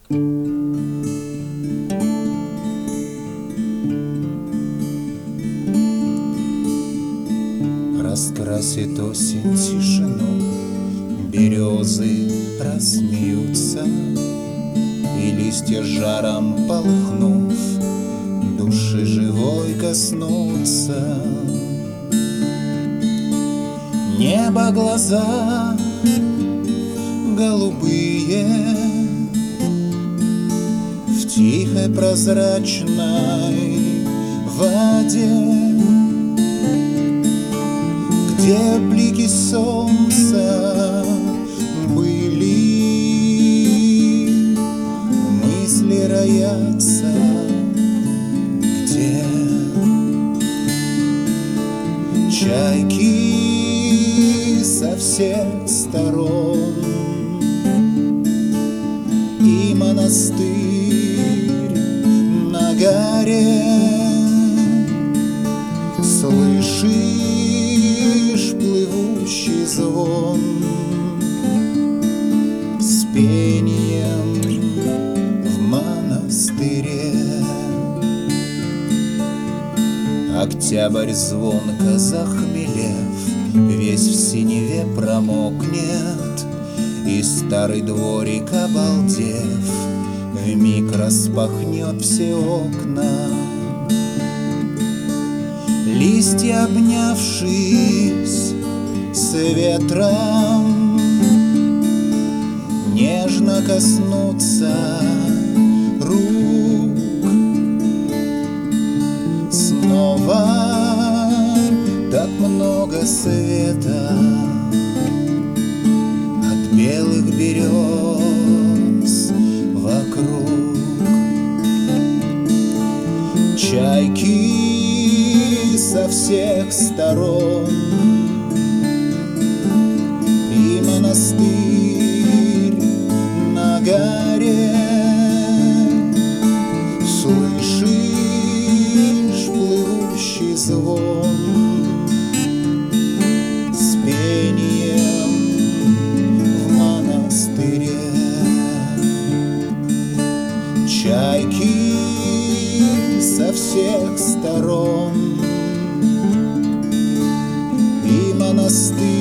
Раскрасит осень тишину, березы рассмеются, и листья жаром полыхнув, души живой коснутся. Небо глаза голубые в тихой прозрачной воде, где блики солнца были, мысли роятся, где чайки со всех сторон, и монастырь на горе. Слышишь плывущий звон с пением в монастыре. Октябрь звонко захмелев, весь в синеве промокнет, и старый дворик, обалдев, вмиг распахнет все окна. Листья, обнявшись с ветром, нежно коснутся рук. Снова так много света от белых берез вокруг. Чайки со всех сторон, и монастырь на горе. Слышишь плывущий звон с пением в монастыре. Чайки со всех сторон, и монастырь